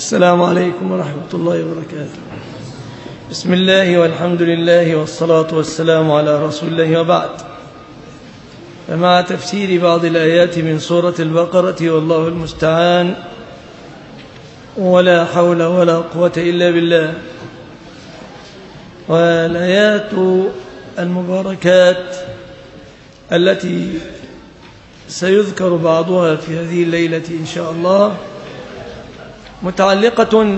السلام عليكم ورحمة الله وبركاته. بسم الله والحمد لله والصلاة والسلام على رسول الله، وبعد. فمع تفسير بعض الآيات من سورة البقرة، والله المستعان، ولا حول ولا قوة إلا بالله. والآيات المباركات التي سيذكر بعضها في هذه الليلة إن شاء الله متعلقة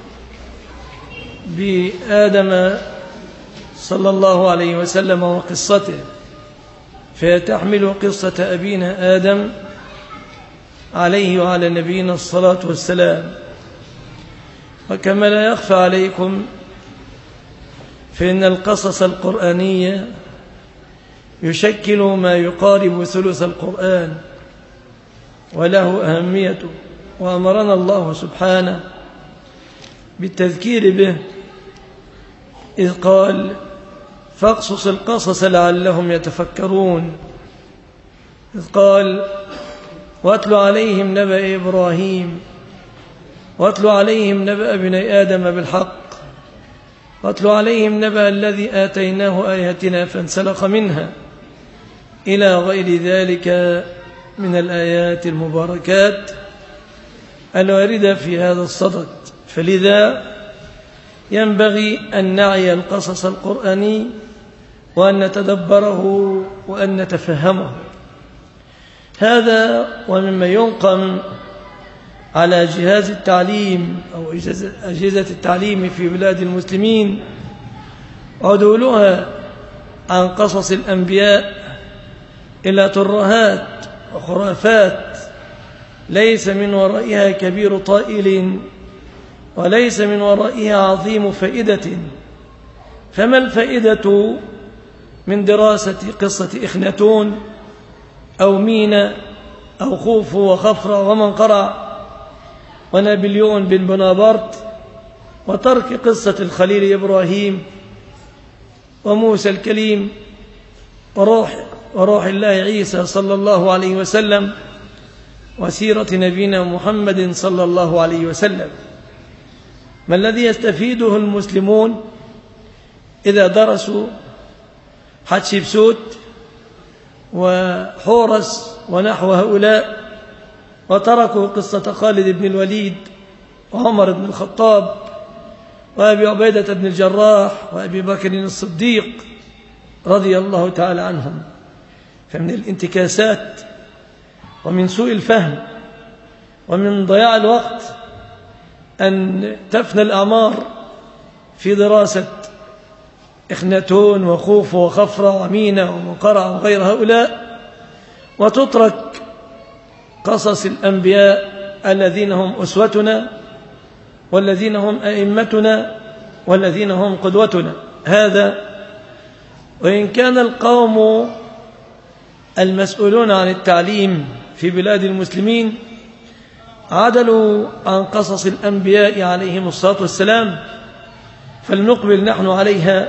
بآدم صلى الله عليه وسلم وقصته، فيتحمل قصة أبينا آدم عليه وعلى نبينا الصلاة والسلام. وكما لا يخفى عليكم فإن القصص القرآنية يشكل ما يقارب ثلث القرآن، وله أهميته، وأمرنا الله سبحانه بالتذكير به إذ قال: فاقصص القصص لعلهم يتفكرون. إذ قال: واتل عليهم نبأ إبراهيم، واتل عليهم نبأ ابني آدم بالحق، واتل عليهم نبأ الذي آتيناه آياتنا فانسلخ منها، إلى غير ذلك من الآيات المباركات الواردة في هذا الصدد. فلذا ينبغي أن نعي القصص القرآني وأن نتدبره وأن نتفهمه. هذا ومما ينقم على جهاز التعليم أو أجهزة التعليم في بلاد المسلمين عدولها عن قصص الأنبياء إلى ترهات وخرافات ليس من ورائها كبير طائل، وليس من ورائها عظيم فائدة. فما الفائدة من دراسة قصة إخناتون أو مينا أو خوف وخفرة ومنقرع ونابليون بن بونابرت، وترك قصة الخليل إبراهيم وموسى الكليم وروح الله عيسى صلى الله عليه وسلم وسيرة نبينا محمد صلى الله عليه وسلم؟ ما الذي يستفيده المسلمون إذا درسوا حتشبسوت وحورس ونحو هؤلاء، وتركوا قصة خالد بن الوليد وعمر بن الخطاب وأبي عبيدة بن الجراح وأبي بكر الصديق رضي الله تعالى عنهم؟ فمن الانتكاسات ومن سوء الفهم ومن ضياع الوقت أن تفنى الأعمار في دراسة إخناتون وخوف وخفرة ومينا ومنقرع وغير هؤلاء، وتترك قصص الأنبياء الذين هم أسوتنا والذين هم أئمتنا والذين هم قدوتنا. هذا وإن كان القوم المسؤولون عن التعليم في بلاد المسلمين عدلوا عن قصص الأنبياء عليهم الصلاة والسلام، فلنقبل نحن عليها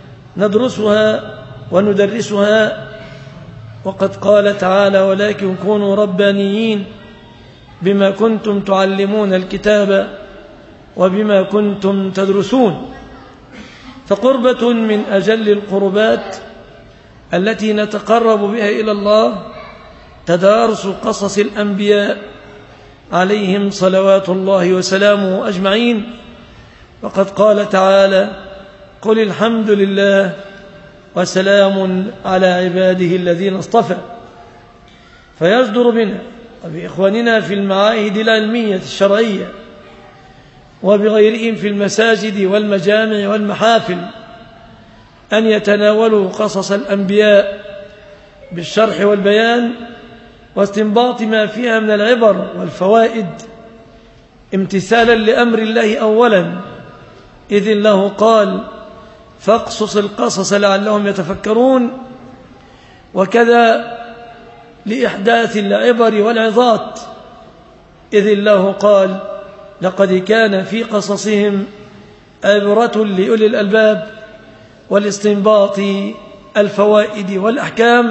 ندرسها وندرسها. وقد قال تعالى: ولكن كونوا ربانيين بما كنتم تعلمون الكتاب وبما كنتم تدرسون. فقربة من أجل القربات التي نتقرب بها إلى الله تدارس قصص الأنبياء عليهم صلوات الله وسلامه أجمعين. وقد قال تعالى: قل الحمد لله وسلام على عباده الذين اصطفى. فيصدر بنا وبإخواننا في المعاهد العلمية الشرعية وبغيرهم في المساجد والمجامع والمحافل أن يتناولوا قصص الأنبياء بالشرح والبيان واستنباط ما فيها من العبر والفوائد، امتثالا لأمر الله أولا، إذ الله قال: فاقصص القصص لعلهم يتفكرون، وكذا لإحداث العبر والعظات، إذ الله قال: لقد كان في قصصهم عبرة لأولي الألباب، والاستنباط الفوائد والأحكام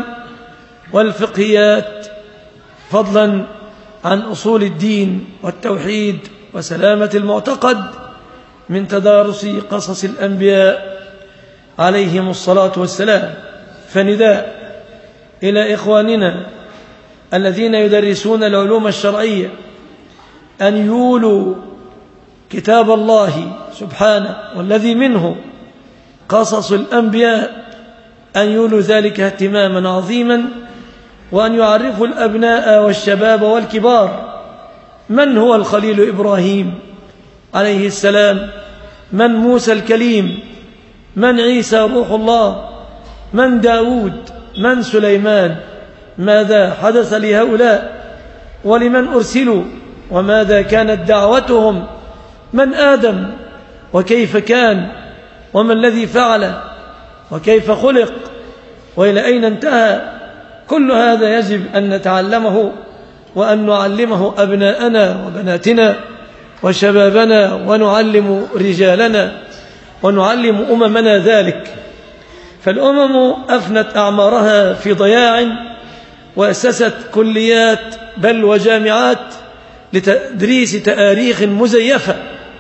والفقهيات، فضلا عن أصول الدين والتوحيد وسلامة المعتقد من تدارس قصص الأنبياء عليهم الصلاة والسلام. فنداء إلى إخواننا الذين يدرسون العلوم الشرعية أن يولوا كتاب الله سبحانه والذي منه قصص الأنبياء، أن يولوا ذلك اهتماما عظيما، وأن يعرفوا الأبناء والشباب والكبار من هو الخليل إبراهيم عليه السلام، من موسى الكليم، من عيسى روح الله، من داود، من سليمان، ماذا حدث لهؤلاء ولمن أرسلوا وماذا كانت دعوتهم، من آدم وكيف كان وما الذي فعل وكيف خلق وإلى أين انتهى. كل هذا يجب أن نتعلمه وأن نعلمه أبناءنا وبناتنا وشبابنا، ونعلم رجالنا ونعلم أممنا ذلك. فالأمم أفنت أعمارها في ضياع، وأسست كليات بل وجامعات لتدريس تاريخ مزيفة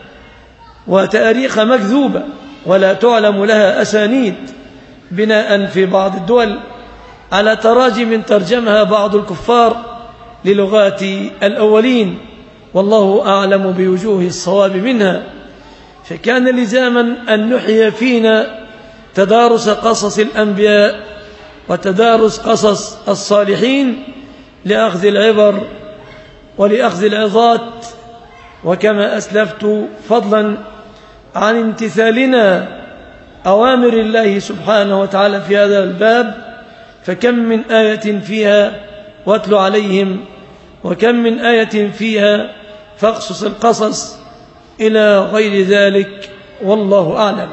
وتاريخ مكذوبة ولا تعلم لها أسانيد، بناء في بعض الدول على تراجم ترجمها بعض الكفار للغات الأولين، والله أعلم بوجوه الصواب منها. فكان لزاما أن نحيي فينا تدارس قصص الأنبياء وتدارس قصص الصالحين لأخذ العبر ولأخذ العظات، وكما أسلفت فضلا عن امتثالنا أوامر الله سبحانه وتعالى في هذا الباب، فكم من آية فيها واتل عليهم، وكم من آية فيها فاقصص القصص، إلى غير ذلك، والله أعلم.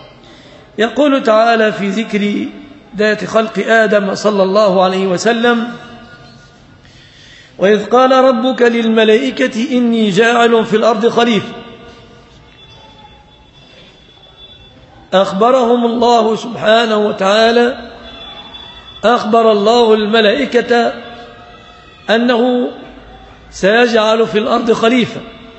يقول تعالى في ذكر بداية خلق آدم صلى الله عليه وسلم: وإذ قال ربك للملائكة إني جاعل في الأرض خليفة. أخبرهم الله سبحانه وتعالى، أخبر الله الملائكة أنه سيجعل في الأرض خليفة.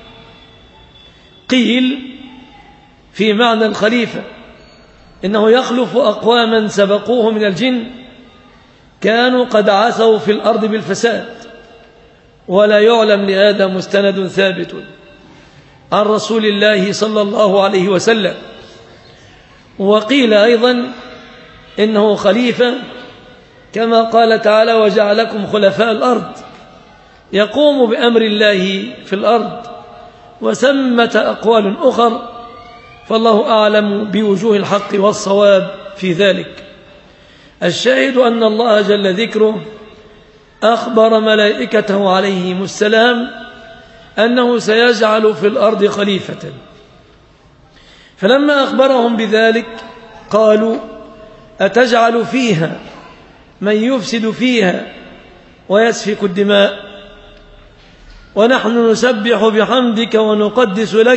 قيل في معنى الخليفة إنه يخلف أقواما سبقوه من الجن كانوا قد عثوا في الأرض بالفساد، ولا يعلم لهذا مستند ثابت عن رسول الله صلى الله عليه وسلم. وقيل أيضا إنه خليفة كما قال تعالى: وجعلكم خلفاء الأرض، يقوم بأمر الله في الأرض. وثمة أقوال أخر، فالله أعلم بوجوه الحق والصواب في ذلك. الشاهد أن الله جل ذكره أخبر ملائكته عليهم السلام أنه سيجعل في الأرض خليفة، فلما أخبرهم بذلك قالوا: أتجعل فيها من يفسد فيها ويسفك الدماء ونحن نسبح بحمدك ونقدس لك.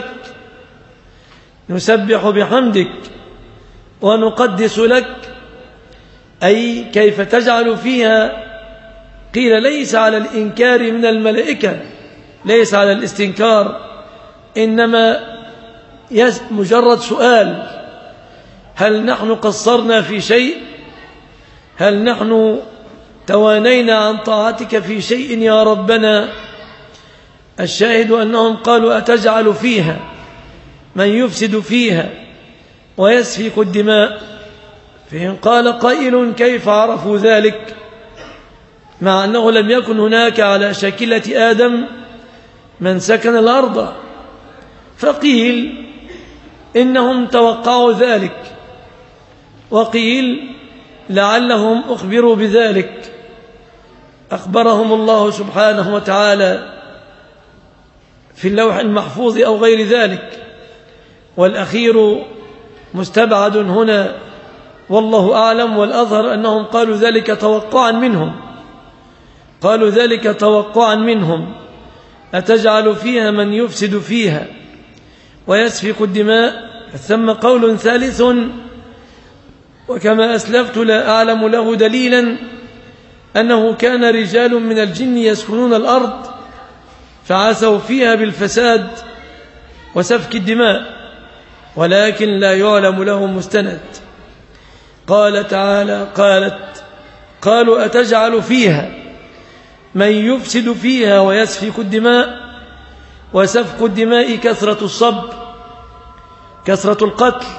نسبح بحمدك ونقدس لك، أي كيف تجعل فيها؟ قيل ليس على الإنكار من الملائكة، ليس على الاستنكار، إنما مجرد سؤال: هل نحن قصرنا في شيء؟ هل نحن توانينا عن طاعتك في شيء يا ربنا؟ الشاهد أنهم قالوا: أتجعل فيها من يفسد فيها ويسفك الدماء. فإن قال قائل: كيف عرفوا ذلك مع أنه لم يكن هناك على شاكلة آدم من سكن الأرض؟ فقيل إنهم توقعوا ذلك، وقيل لعلهم أخبروا بذلك، أخبرهم الله سبحانه وتعالى في اللوح المحفوظ أو غير ذلك. والأخير مستبعد هنا والله أعلم، والأظهر أنهم قالوا ذلك توقعا منهم، قالوا ذلك توقعا منهم: أتجعل فيها من يفسد فيها ويسفك الدماء. ثم قول ثالث وكما أسلفت لا أعلم له دليلا، أنه كان رجال من الجن يسكنون الأرض فعثوا فيها بالفساد وسفك الدماء، ولكن لا يعلم له مستند. قال تعالى: قالوا أتجعل فيها من يفسد فيها ويسفك الدماء وسفك الدماء كثرة الصب، كثرة القتل.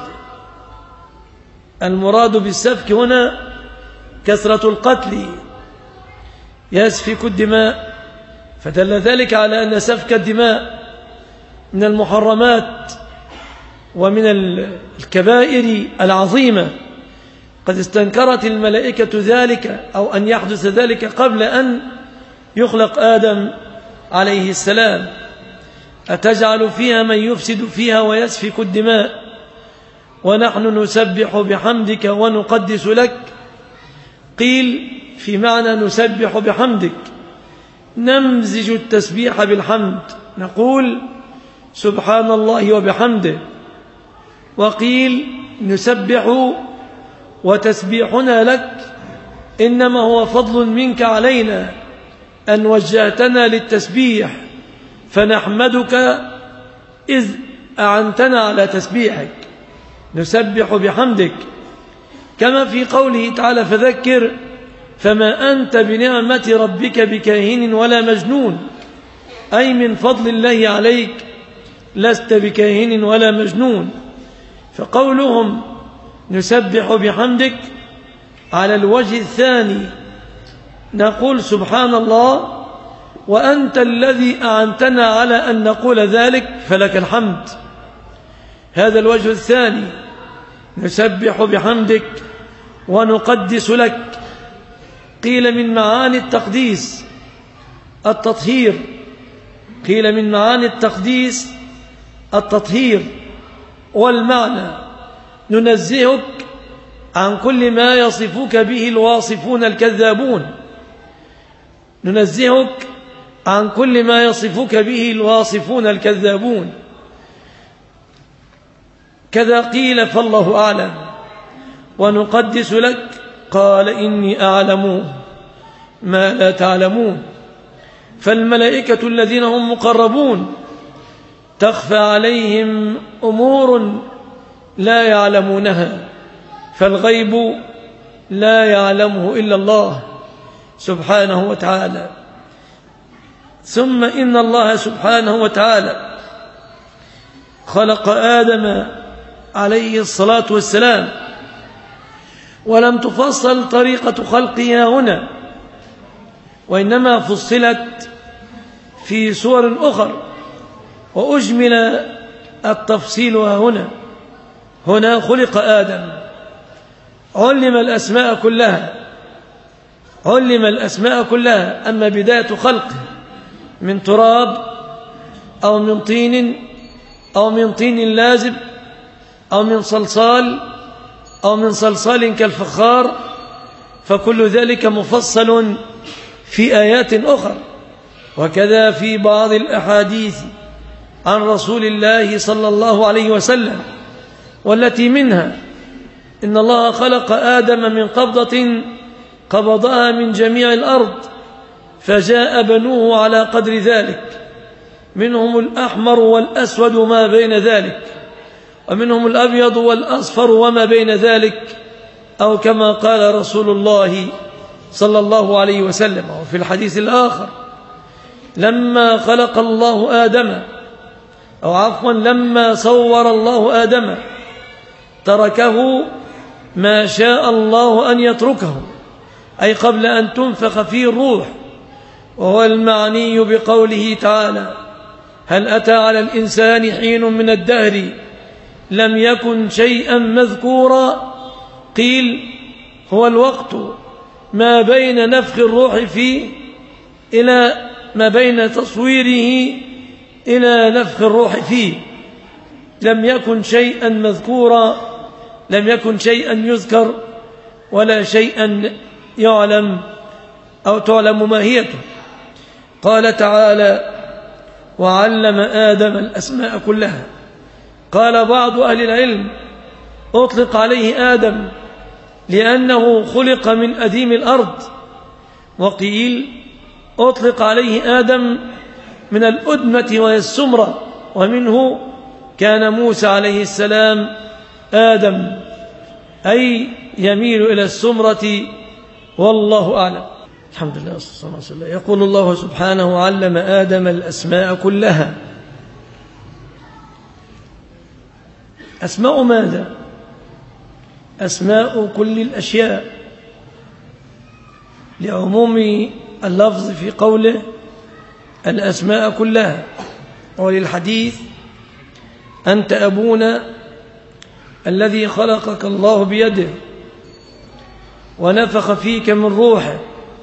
المراد بالسفك هنا كثرة القتل، يسفك الدماء، فدل ذلك على أن سفك الدماء من المحرمات ومن الكبائر العظيمة. قد استنكرت الملائكة ذلك أو أن يحدث ذلك قبل أن يخلق آدم عليه السلام. أتجعل فيها من يفسد فيها ويسفك الدماء ونحن نسبح بحمدك ونقدس لك. قيل في معنى نسبح بحمدك نمزج التسبيح بالحمد، نقول سبحان الله وبحمده. وقيل نسبح وتسبيحنا لك إنما هو فضل منك علينا أن وجهتنا للتسبيح، فنحمدك إذ أعنتنا على تسبيحك، نسبح بحمدك. كما في قوله تعالى: فذكر فما أنت بنعمة ربك بكاهن ولا مجنون، أي من فضل الله عليك لست بكاهن ولا مجنون. فقولهم نسبح بحمدك على الوجه الثاني نقول سبحان الله وأنت الذي أعنتنا على أن نقول ذلك فلك الحمد. هذا الوجه الثاني، نسبح بحمدك ونقدس لك. قيل من معاني التقديس التطهير، قيل من معاني التقديس التطهير، والمعنى ننزهك عن كل ما يصفك به الواصفون الكذابون، ننزهك عن كل ما يصفك به الواصفون الكذابون. كذا قيل فالله أعلم. ونقدس لك، قال إني أعلم ما لا تعلمون. فالملائكة الذين هم مقربون تخفى عليهم أمور لا يعلمونها، فالغيب لا يعلمه إلا الله سبحانه وتعالى. ثم إن الله سبحانه وتعالى خلق آدم عليه الصلاة والسلام، ولم تفصل طريقة خلقها هنا، وإنما فصلت في سور أخرى وأجمل التفصيل هنا خلق آدم، علم الأسماء كلها. أما بداية خلقه من تراب أو من طين لازب أو من صلصال كالفخار، فكل ذلك مفصل في آيات أخرى. وكذا في بعض الأحاديث عن رسول الله صلى الله عليه وسلم، والتي منها إن الله خلق آدم من قبضة قبضها من جميع الأرض، فجاء بنوه على قدر ذلك، منهم الأحمر والأسود وما بين ذلك، ومنهم الأبيض والأصفر وما بين ذلك، أو كما قال رسول الله صلى الله عليه وسلم. وفي الحديث الآخر لما خلق الله آدم، أو عفوا لما صور الله آدم تركه ما شاء الله أن يتركه، أي قبل أن تنفخ فيه الروح، وهو المعني بقوله تعالى: هل أتى على الإنسان حين من الدهر لم يكن شيئا مذكورا. قيل هو الوقت ما بين نفخ الروح فيه إلى ما بين تصويره إلى نفخ الروح فيه، لم يكن شيئا مذكورا، لم يكن شيئا يذكر ولا شيئا يعلم أو تعلم ماهيته. قال تعالى: وعلم آدم الأسماء كلها. قال بعض أهل العلم: أطلق عليه آدم لأنه خلق من أديم الأرض، وقيل أطلق عليه آدم من الأدمة وهي السمرة، ومنه كان موسى عليه السلام آدم، أي يميل إلى السمرة، والله أعلم. الحمد لله والصلاة والسلام. يقول الله سبحانه: علم آدم الأسماء كلها. أسماء ماذا؟ أسماء كل الأشياء، لعموم اللفظ في قوله الأسماء كلها. وللحديث: أنت أبونا الذي خلقك الله بيده ونفخ فيك من روحه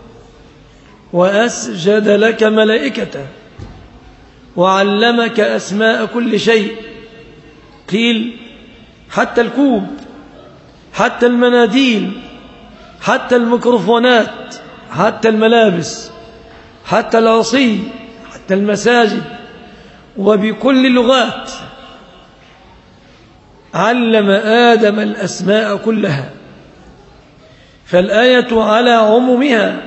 وأسجد لك ملائكته وعلمك أسماء كل شيء. قيل: حتى الكوب، حتى المناديل، حتى الميكروفونات، حتى الملابس، حتى العصي، حتى المساجد، وبكل اللغات. علم آدم الأسماء كلها، فالآية على عمومها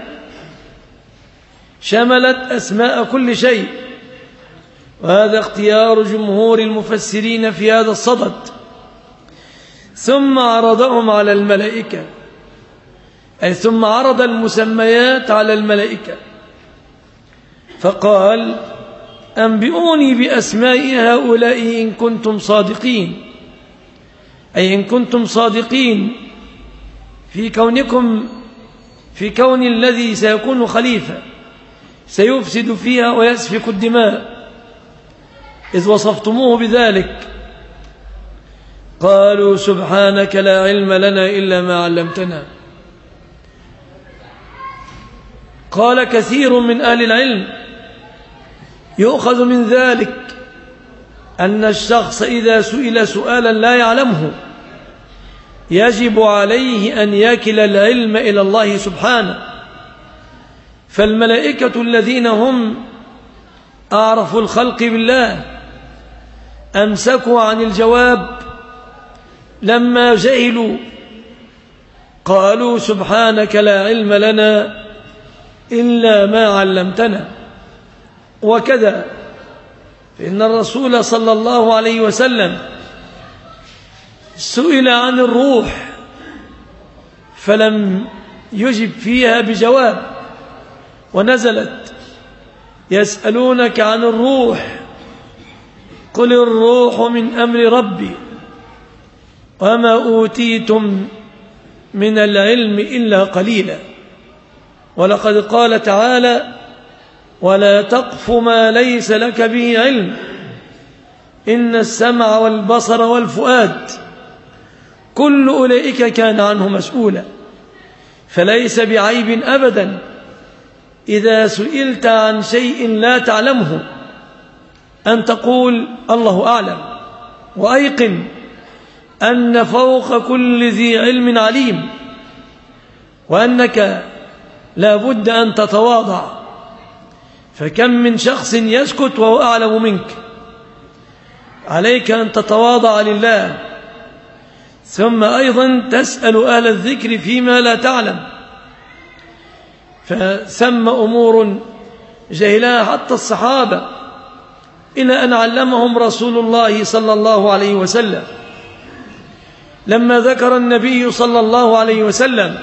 شملت أسماء كل شيء، وهذا اختيار جمهور المفسرين في هذا الصدد. ثم عرضهم على الملائكة، أي ثم عرض المسميات على الملائكة فقال: أنبئوني بأسماء هؤلاء إن كنتم صادقين، أي إن كنتم صادقين في كون الذي سيكون خليفة سيفسد فيها ويسفك الدماء، إذ وصفتموه بذلك. قالوا: سبحانك لا علم لنا إلا ما علمتنا. قال كثير من أهل العلم: يؤخذ من ذلك أن الشخص إذا سئل سؤالا لا يعلمه يجب عليه أن يكل العلم إلى الله سبحانه، فالملائكة الذين هم أعرف الخلق بالله أمسكوا عن الجواب لما جهلوا، قالوا: سبحانك لا علم لنا إلا ما علمتنا. وكذا فإن الرسول صلى الله عليه وسلم سئل عن الروح فلم يجب فيها بجواب، ونزلت: يسألونك عن الروح قل الروح من أمر ربي وما أوتيتم من العلم إلا قليلا. ولقد قال تعالى: ولا تقف ما ليس لك به علم إن السمع والبصر والفؤاد كل أولئك كان عنه مسؤولا. فليس بعيب أبدا إذا سئلت عن شيء لا تعلمه أن تقول الله أعلم، وأيقن أن فوق كل ذي علم عليم، وأنك لا بد أن تتواضع، فكم من شخص يسكت وهو أعلم منك. عليك أن تتواضع لله، ثم أيضا تسأل أهل الذكر فيما لا تعلم، فثم أمور جهلها حتى الصحابة إلى أن علمهم رسول الله صلى الله عليه وسلم. لما ذكر النبي صلى الله عليه وسلم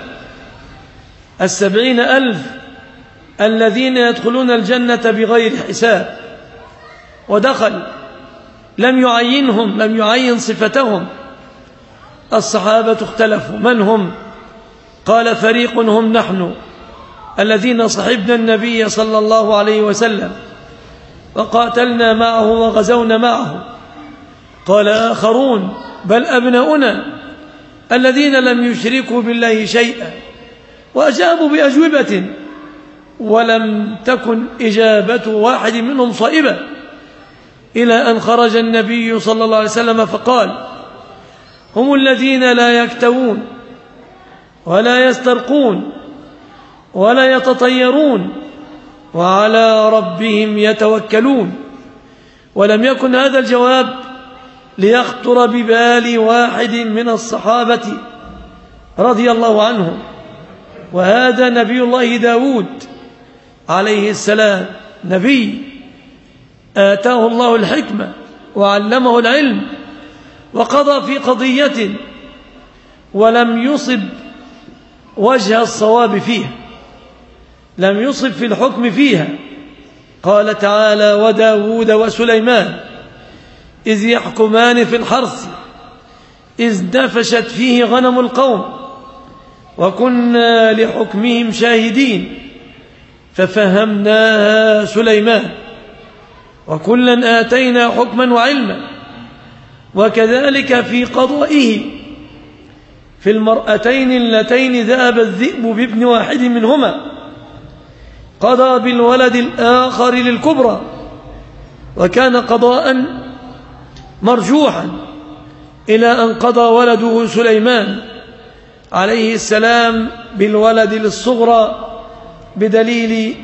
70,000 الذين يدخلون الجنة بغير حساب، ودخل لم يعينهم، لم يعين صفتهم، الصحابة اختلفوا من هم؟ قال: فريق هم نحن الذين صحبنا النبي صلى الله عليه وسلم وقاتلنا معه وغزونا معه. قال آخرون: بل أبناؤنا الذين لم يشركوا بالله شيئا، وأجابوا بأجوبة ولم تكن إجابة واحد منهم صائبة، إلى أن خرج النبي صلى الله عليه وسلم فقال: هم الذين لا يكتوون ولا يسترقون ولا يتطيرون وعلى ربهم يتوكلون. ولم يكن هذا الجواب ليخطر ببال واحد من الصحابة رضي الله عنهم، وهذا نبي الله داود عليه السلام، نبي آتاه الله الحكمة وعلمه العلم وقضى في قضية ولم يصب وجه الصواب فيها، لم يصب في الحكم فيها. قال تعالى: وداود وسليمان إذ يحكمان في الحرث إذ نفشت فيه غنم القوم وكنا لحكمهم شاهدين ففهمناها سليمان وكلا آتينا حكما وعلما. وكذلك في قضائه في المرأتين اللتين ذهب الذئب بابن واحد منهما قضى بالولد الآخر للكبرى، وكان قضاء مرجوحا إلى أن قضى ولده سليمان عليه السلام بالولد للصغرى بدليل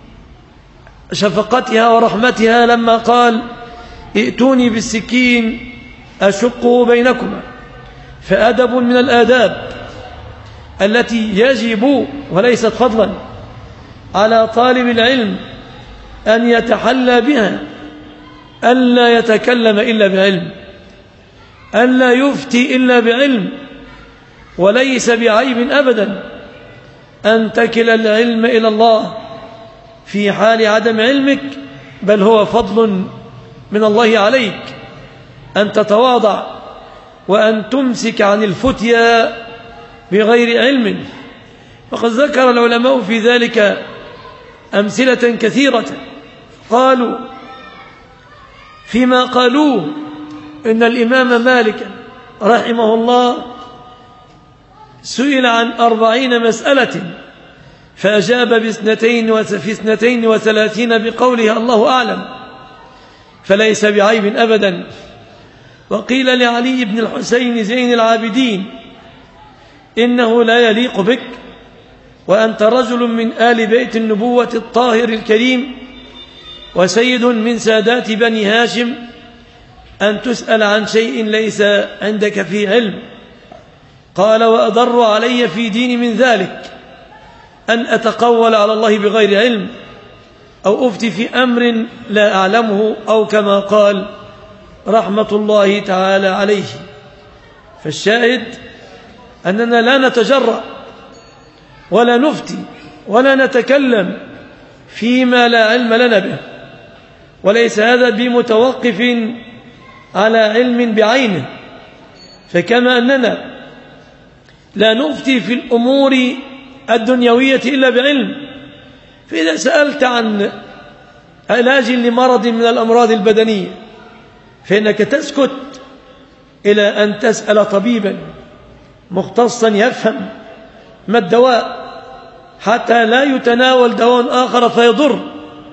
شفقتها ورحمتها لما قال: ائتوني بالسكين أشقه بينكما. فأدب من الآداب التي يجب وليست فضلا على طالب العلم أن يتحلى بها، ألا يتكلم إلا بعلم، ألا يفتي إلا بعلم. وليس بعيب أبدا أن تكل العلم إلى الله في حال عدم علمك، بل هو فضل من الله عليك أن تتواضع وأن تمسك عن الفتيا بغير علم. وقد ذكر العلماء في ذلك أمثلة كثيرة. قالوا فيما قالوه إن الإمام مالك رحمه الله سئل عن 40 مسألة فأجاب في 32 بقوله الله أعلم، فليس بعيب أبدا. وقيل لعلي بن الحسين زين العابدين: إنه لا يليق بك وأنت رجل من آل بيت النبوة الطاهر الكريم وسيد من سادات بني هاشم أن تسأل عن شيء ليس عندك فيه علم. قال: وأضر علي في ديني من ذلك أن أتقول على الله بغير علم أو أفتي في أمر لا أعلمه، أو كما قال رحمة الله تعالى عليه. فالشاهد أننا لا نتجرأ ولا نفتي ولا نتكلم فيما لا علم لنا به، وليس هذا بمتوقف على علم بعينه. فكما أننا لا نفتي في الأمور الدنيوية إلا بعلم، فإذا سألت عن علاج لمرض من الأمراض البدنية فإنك تسكت إلى أن تسأل طبيبا مختصا يفهم ما الدواء حتى لا يتناول دواء آخر فيضر.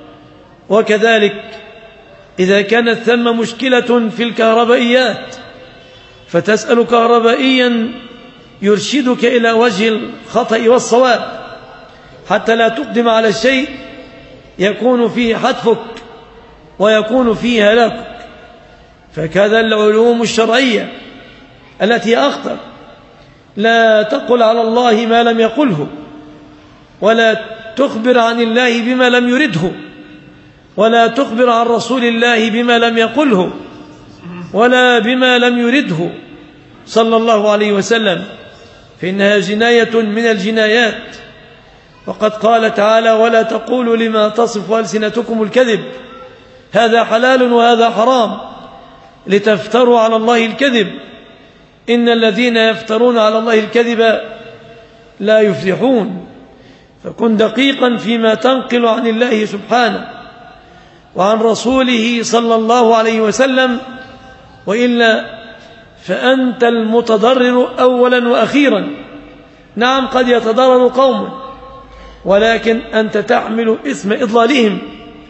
وكذلك إذا كانت ثم مشكلة في الكهربائيات فتسأل كهربائيا يرشدك إلى وجه الخطأ والصواب حتى لا تقدم على الشيء يكون فيه حتفك ويكون فيه هلاكك. فكذا العلوم الشرعية التي أخطر، لا تقل على الله ما لم يقله، ولا تخبر عن الله بما لم يرده، ولا تخبر عن رسول الله بما لم يقله ولا بما لم يرده صلى الله عليه وسلم، فإنها جناية من الجنايات. وقد قال تعالى: ولا تقولوا لما تصف ألسنتكم الكذب هذا حلال وهذا حرام لتفتروا على الله الكذب إن الذين يفترون على الله الكذب لا يفلحون. فكن دقيقا فيما تنقل عن الله سبحانه وعن رسوله صلى الله عليه وسلم، وإلا فأنت المتضرر أولا وأخيرا. نعم قد يتضرر قوم، ولكن أنت تحمل إثم إضلالهم،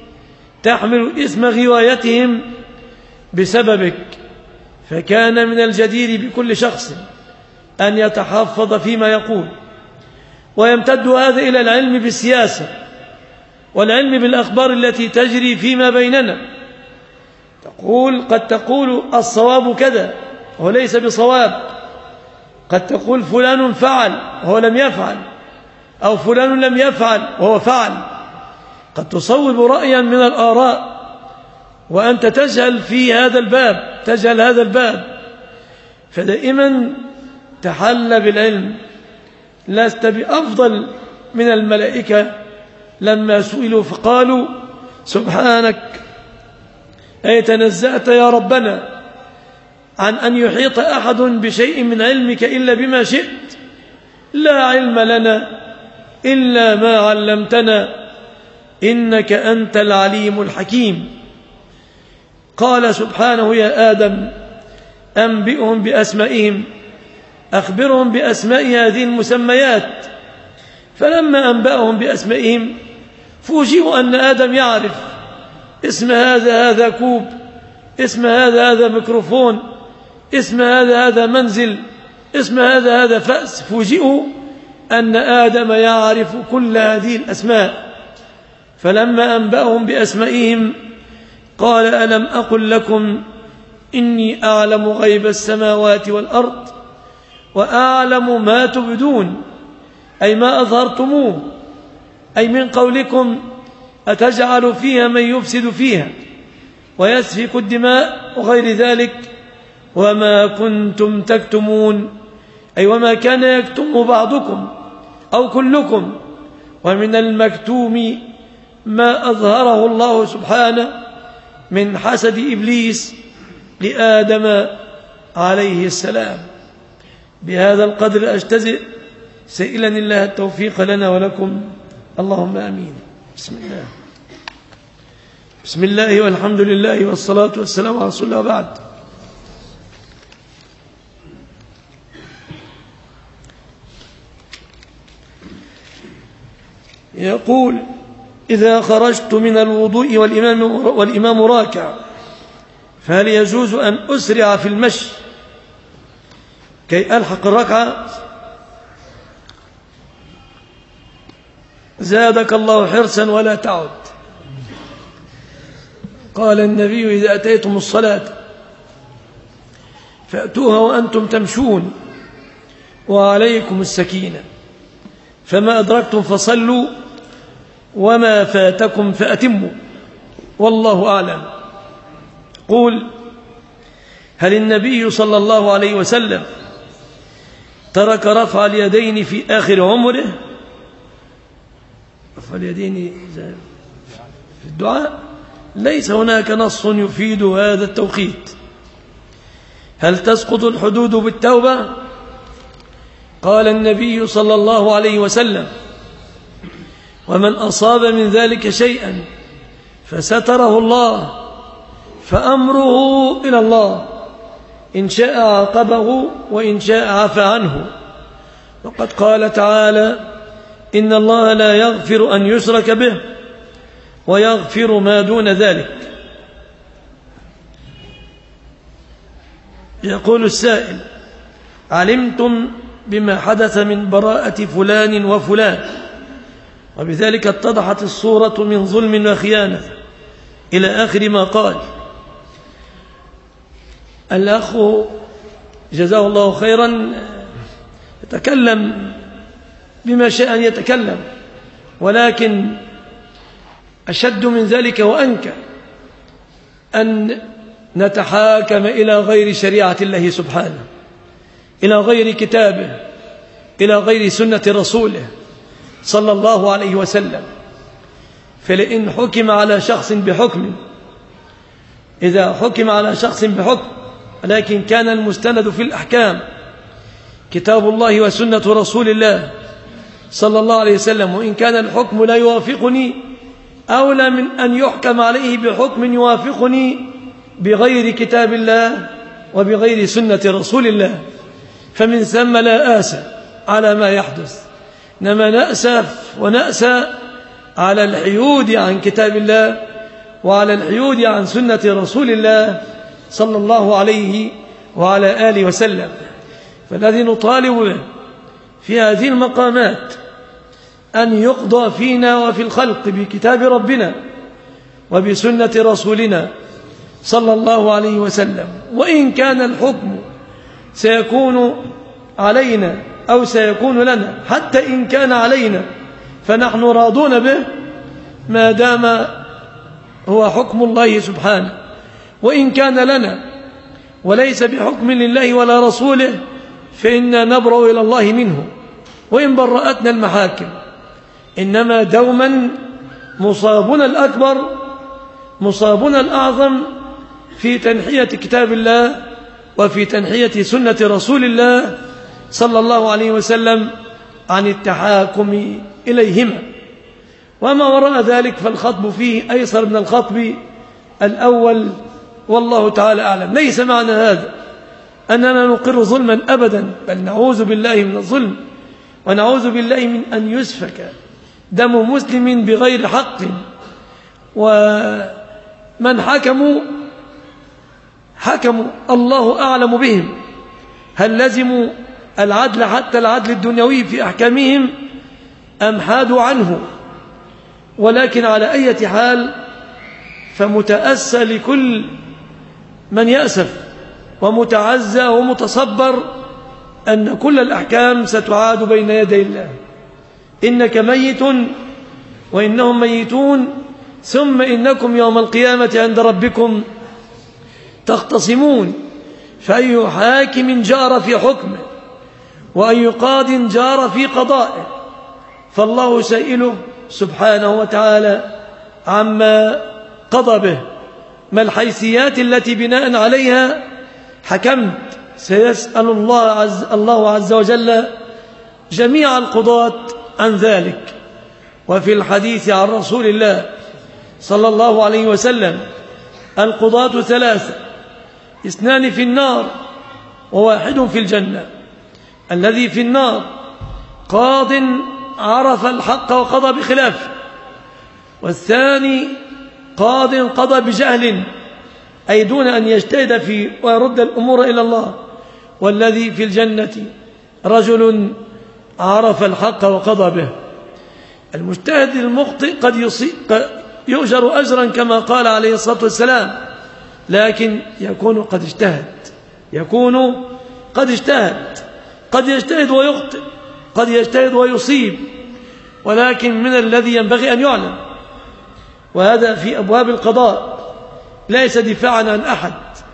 تحمل إثم غوايتهم بسببك. فكان من الجدير بكل شخص أن يتحفظ فيما يقول. ويمتد هذا إلى العلم بالسياسة والعلم بالأخبار التي تجري فيما بيننا. قد تقول الصواب كذا وهو ليس بصواب، قد تقول فلان فعل وهو لم يفعل، أو فلان لم يفعل وهو فعل. قد تصوب رأيا من الآراء وأنت تجهل في هذا الباب، تجهل هذا الباب، فدائما تحل بالعلم. لست بأفضل من الملائكة لما سئلوا فقالوا سبحانك، أي تنزأت يا ربنا عن أن يحيط أحد بشيء من علمك إلا بما شئت، لا علم لنا إلا ما علمتنا إنك أنت العليم الحكيم. قال سبحانه يا آدم أنبئهم بأسمائهم، أخبرهم بأسماء هذه المسميات. فلما أنبأهم بأسمائهم فوجئوا أن آدم يعرف اسم هذا كوب، اسم هذا ميكروفون، اسم هذا منزل، اسم هذا فأس. فوجئوا أن آدم يعرف كل هذه الأسماء. فلما أنبأهم بأسمائهم قال ألم أقل لكم إني أعلم غيب السماوات والأرض وأعلم ما تبدون، أي ما أظهرتموه، أي من قولكم أتجعل فيها من يفسد فيها ويسفك الدماء وغير ذلك، وما كنتم تكتمون، أي وما كان يكتم بعضكم أو كلكم. ومن المكتوم ما أظهره الله سبحانه من حسد إبليس لآدم عليه السلام. بهذا القدر أجتزئ، سائلا الله التوفيق لنا ولكم، اللهم آمين. بسم الله والحمد لله والصلاة والسلام على رسول الله وبعد. يقول إذا خرجت من الوضوء والإمام راكع فهل يجوز أن أسرع في المشي كي ألحق الركعة؟ زادك الله حرصا ولا تعد. قال النبي إذا أتيتم الصلاة فأتوها وأنتم تمشون وعليكم السكينة، فما أدركتم فصلوا وما فاتكم فأتموا، والله أعلم. قول هل النبي صلى الله عليه وسلم ترك رفع اليدين في آخر عمره؟ رفع اليدين في الدعاء ليس هناك نص يفيد هذا التوقيت. هل تسقط الحدود بالتوبة؟ قال النبي صلى الله عليه وسلم ومن أصاب من ذلك شيئا فستره الله فأمره إلى الله، إن شاء عاقبه وإن شاء عفى عنه. وقد قال تعالى إن الله لا يغفر أن يشرك به ويغفر ما دون ذلك. يقول السائل علمتم بما حدث من براءة فلان وفلان وبذلك اتضحت الصورة من ظلم وخيانة إلى آخر ما قال. الأخ جزاه الله خيرا يتكلم بما شاء أن يتكلم، ولكن أشد من ذلك وأنكى أن نتحاكم إلى غير شريعة الله سبحانه، إلى غير كتابه، إلى غير سنة رسوله صلى الله عليه وسلم. فلئن حكم على شخص بحكم، إذا حكم على شخص بحكم لكن كان المستند في الأحكام كتاب الله وسنة رسول الله صلى الله عليه وسلم، وإن كان الحكم لا يوافقني أولى من أن يحكم عليه بحكم يوافقني بغير كتاب الله وبغير سنة رسول الله. فمن ثم لا آسى على ما يحدث، إنما نأسى على الحيود عن كتاب الله وعلى الحيود عن سنة رسول الله صلى الله عليه وعلى آله وسلم. فالذي نطالب به في هذه المقامات أن يقضى فينا وفي الخلق بكتاب ربنا وبسنة رسولنا صلى الله عليه وسلم. وإن كان الحكم سيكون علينا أو سيكون لنا، حتى إن كان علينا فنحن راضون به ما دام هو حكم الله سبحانه، وإن كان لنا وليس بحكم لله ولا رسوله فإنا نبرأ إلى الله منه وإن برأتنا المحاكم. إنما دوما مصابنا الأكبر، مصابنا الأعظم في تنحية كتاب الله وفي تنحية سنة رسول الله صلى الله عليه وسلم عن التحاكم إليهما. وما وراء ذلك فالخطب فيه أيسر من الخطب الأول، والله تعالى أعلم. ليس معنى هذا أننا نقر ظلما أبدا، بل نعوذ بالله من الظلم، ونعوذ بالله من أن يسفك دم مسلم بغير حق. ومن حكموا الله أعلم بهم، هل لزموا العدل حتى العدل الدنيوي في أحكامهم أم حادوا عنه؟ ولكن على أي حال فمتأسى لكل من يأسف ومتعزى ومتصبر أن كل الأحكام ستعاد بين يدي الله. إنك ميت وإنهم ميتون ثم إنكم يوم القيامة عند ربكم تختصمون، فأي حاكم جار في حكمه وأي قاض جار في قضائه، فالله سائله سبحانه وتعالى عما قضى به. ما الحيثيات التي بناء عليها حكمت؟ سيسأل الله عز وجل جميع القضاة عن ذلك. وفي الحديث عن رسول الله صلى الله عليه وسلم القضاة ثلاثة، 2 في النار و1 في الجنة. الذي في النار قاض عرف الحق وقضى بخلافه، والثاني قاض قضى بجهل أي دون أن يجتهد فيه ويرد الأمور إلى الله. والذي في الجنة رجل عرف الحق وقضى به. المجتهد المخطئ قد يؤجر أجرا كما قال عليه الصلاة والسلام، لكن يكون قد اجتهد، قد يجتهد ويخطئ، قد يجتهد ويصيب، ولكن من الذي ينبغي أن يعلم، وهذا في أبواب القضاء ليس دفاعا عن أحد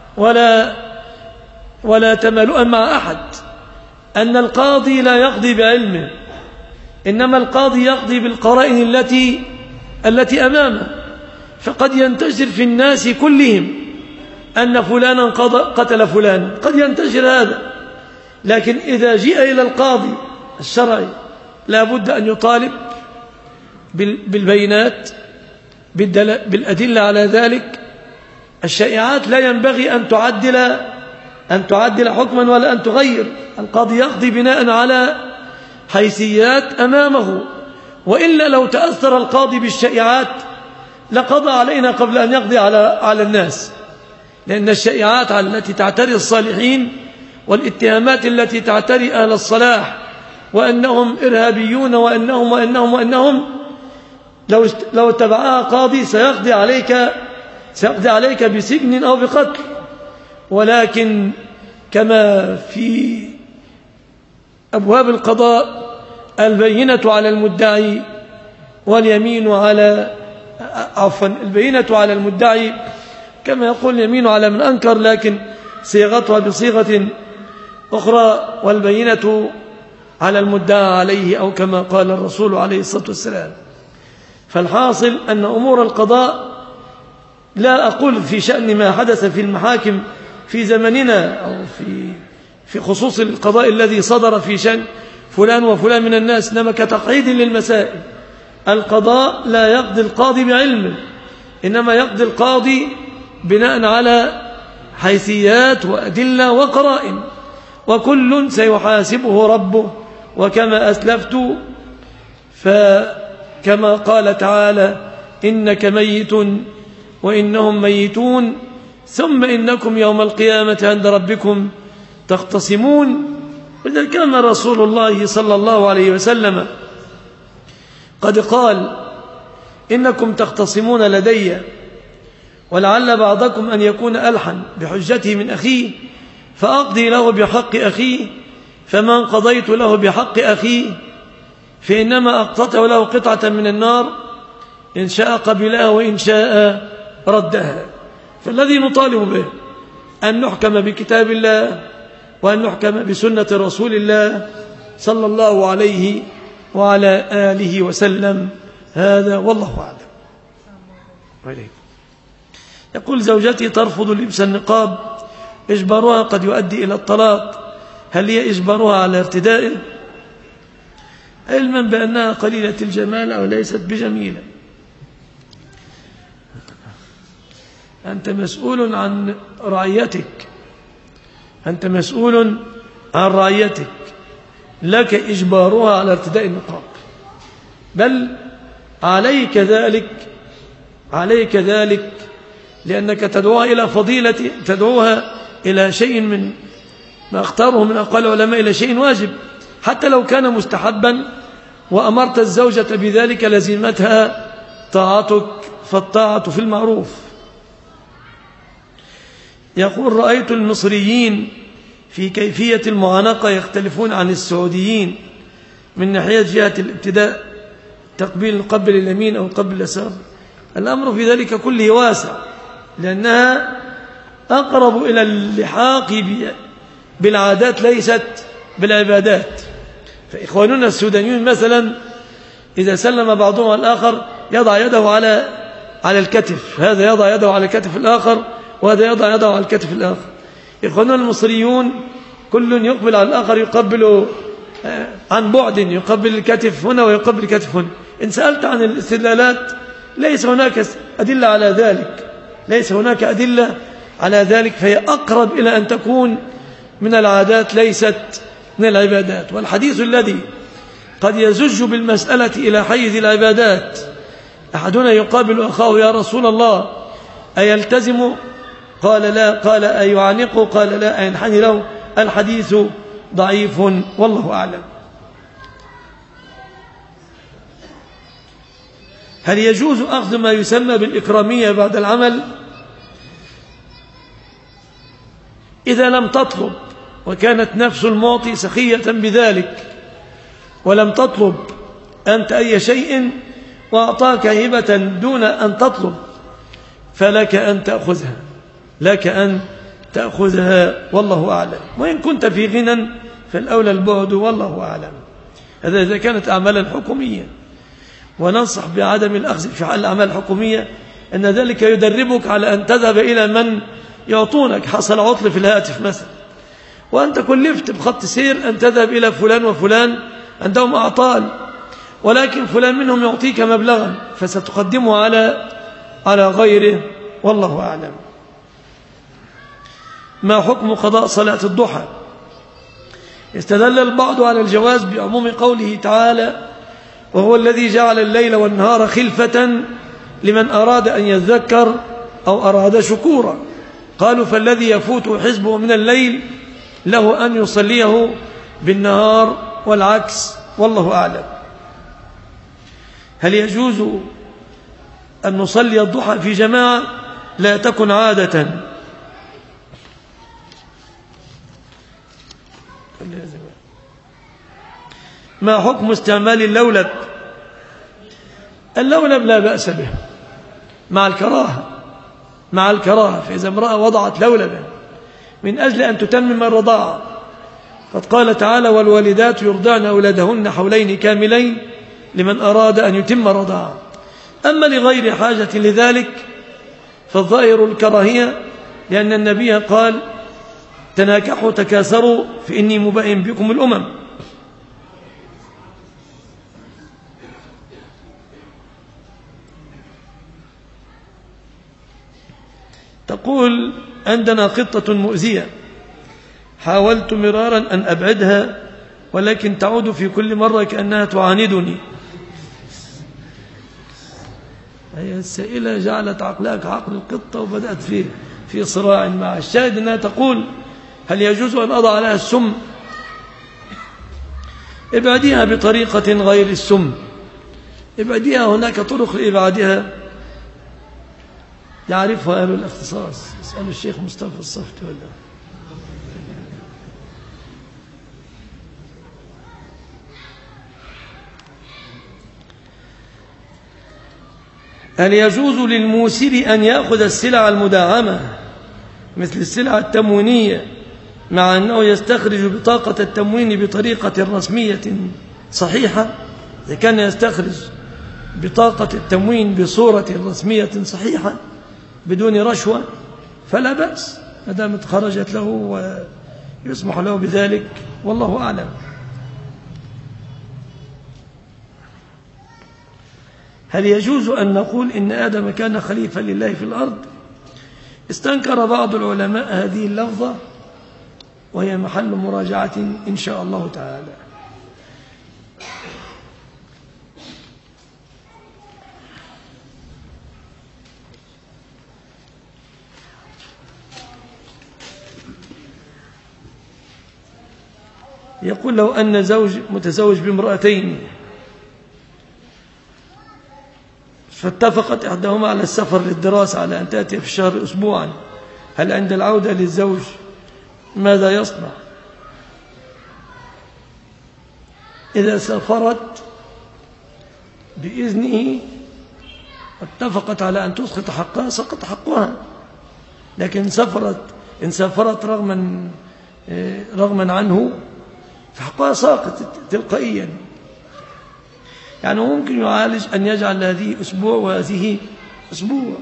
ولا تملؤا مع أحد، أن القاضي لا يقضي بعلمه، إنما القاضي يقضي بالقرائن التي أمامه. فقد ينتشر في الناس كلهم أن فلانا قتل فلانا، قد ينتشر هذا، لكن إذا جاء إلى القاضي الشرعي لا بد أن يطالب بالبينات بالأدلة على ذلك. الشائعات لا ينبغي أن تعدل حكما ولا أن تغير. القاضي يقضي بناء على حيثيات أمامه، وإلا لو تأثر القاضي بالشائعات لقضى علينا قبل أن يقضي على الناس، لأن الشائعات التي تعتري الصالحين والاتهامات التي تعتري أهل الصلاح وأنهم إرهابيون وأنهم لو اتبعها قاضي سيقضي عليك بسجن أو بقتل. ولكن كما في أبواب القضاء البينة على المدعي واليمين على البينة على المدعي كما يقول اليمين على من أنكر، لكن صيغتها بصيغة أخرى، والبينة على المدعى عليه، أو كما قال الرسول عليه الصلاة والسلام. فالحاصل أن أمور القضاء، لا أقول في شأن ما حدث في المحاكم في زمننا أو في خصوص القضاء الذي صدر في شأن فلان وفلان من الناس، إنما كتقعيد للمسائل. القضاء لا يقضي القاضي بعلمه، إنما يقضي القاضي بناء على حيثيات وأدلة وقرائن، وكل سيحاسبه ربه. وكما أسلفت فكما قال تعالى إنك ميت وإنهم ميتون ثم إنكم يوم القيامة عند ربكم تختصمون. إذا كان رسول الله صلى الله عليه وسلم قد قال إنكم تختصمون لدي، ولعل بعضكم أن يكون ألحن بحجته من أخيه فأقضي له بحق أخيه، فمن قضيت له بحق أخيه فإنما أقطعت له قطعة من النار، إن شاء قبلها وإن شاء ردها. فالذي نطالب به أن نحكم بكتاب الله وأن نحكم بسنة رسول الله صلى الله عليه وعلى آله وسلم. هذا والله أعلم. يقول زوجتي ترفض لبس النقاب، إجبارها قد يؤدي إلى الطلاق، هل هي إجبارها على ارتدائه؟ علما بأنها قليلة الجمال أو ليست بجميلة. أنت مسؤول عن رعيتك، أنت مسؤول عن رعيتك، لك إجبارها على ارتداء النقاب، بل عليك ذلك لأنك تدعوها إلى فضيلة، تدعوها إلى شيء من ما اختاره من أقوال العلماء إلى شيء واجب، حتى لو كان مستحبا وأمرت الزوجة بذلك لزمتها طاعتك، فالطاعة في المعروف. يقول رأيت المصريين في كيفية المعانقة يختلفون عن السعوديين من ناحية جهة الابتداء، تقبيل القبل اليمين أو قبل اليسار. الأمر في ذلك كله واسع، لأنها أقرب إلى اللحاق بالعادات ليست بالعبادات. فإخواننا السودانيون مثلا إذا سلم بعضهم على الآخر يضع يده على الكتف، هذا يضع يده على كتف الآخر وهذا يضع يده على الكتف الآخر. إخواننا المصريون كل يقبل على الآخر يقبل عن بعد، يقبل الكتف هنا ويقبل الكتف هنا. إن سألت عن الاستدلالات ليس هناك أدلة على ذلك، ليس هناك أدلة على ذلك، فهي أقرب إلى أن تكون من العادات ليست من العبادات. والحديث الذي قد يزج بالمسألة إلى حيز العبادات، أحدنا يقابل أخاه يا رسول الله أيلتزم؟ قال لا. قال أيعنقه؟ قال لا. أينحني له؟ الحديث ضعيف والله أعلم. هل يجوز أخذ ما يسمى بالإكرامية بعد العمل إذا لم تطلب وكانت نفس المعطي سخية بذلك، ولم تطلب أنت أي شيء وأعطاك هبة دون أن تطلب، فلك أن تأخذها، لك أن تأخذها والله أعلم. وإن كنت في غنى فالأولى البعد والله أعلم. هذا إذا كانت أعمالا حكومية، وننصح بعدم الأخذ في حال الأعمال الحكومية، أن ذلك يدربك على أن تذهب إلى من يعطونك. حصل عطل في الهاتف مثلا وأنت كلفت بخط سير أن تذهب إلى فلان وفلان عندهم أعطال، ولكن فلان منهم يعطيك مبلغا فستقدمه على غيره والله أعلم. ما حكم قضاء صلاة الضحى؟ استدل البعض على الجواز بعموم قوله تعالى وهو الذي جعل الليل والنهار خلفة لمن أراد أن يذكر أو أراد شكورا. قالوا فالذي يفوت حزبه من الليل له أن يصليه بالنهار والعكس والله أعلم. هل يجوز أن نصلي الضحى في جماعة لا تكن عادة؟ ما حكم استعمال اللولب؟ اللولب لا بأس به مع الكراهة، فإذا امرأة وضعت لولبا من أجل أن تتمم الرضاعة، قد قال تعالى والوالدات يرضعن أولادهن حولين كاملين لمن أراد أن يتم الرضاعة. أما لغير حاجة لذلك فالظاهر الكراهية، لأن النبي قال تناكحوا تكاثروا فإني مبائن بكم الأمم. تقول عندنا قطة مؤذية حاولت مرارا أن أبعدها ولكن تعود في كل مرة كأنها تعاندني. هي السائلة جعلت عقلها كعقل القطة وبدأت في صراع مع الشاهد أنها تقول هل يجوز أن أضع لها السم؟ ابعديها بطريقة غير السم، ابعديها، هناك طرق لإبعادها يعرفها أهل الاختصاص. اسألوا الشيخ مصطفى الصفتي ولا هل يجوز للموسر أن يأخذ السلع المدعمة مثل السلع التموينية مع أنه يستخرج بطاقة التموين بطريقة رسمية صحيحة؟ إذا كان يستخرج بطاقة التموين بصورة رسمية صحيحة بدون رشوة فلا بأس ما دامت خرجت له ويسمح له بذلك، والله أعلم. هل يجوز أن نقول إن آدم كان خليفة لله في الأرض؟ استنكر بعض العلماء هذه اللفظة وهي محل مراجعة إن شاء الله تعالى. يقول لو أن زوج متزوج بامرأتين فاتفقت إحداهما على السفر للدراسة على أن تأتي في الشهر أسبوعا، هل عند العودة للزوج ماذا يصنع؟ إذا سافرت بإذنه اتفقت على أن تسقط حقها سقط حقها، لكن إن سافرت رغما عنه فحقها ساقط تلقائيا. يعني ممكن يعالج أن يجعل هذه أسبوع وهذه أسبوع.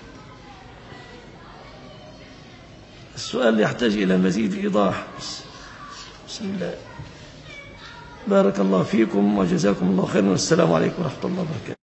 السؤال يحتاج إلى مزيد إيضاح. بسم الله. بارك الله فيكم وجزاكم الله خيرا، والسلام عليكم ورحمة الله وبركاته.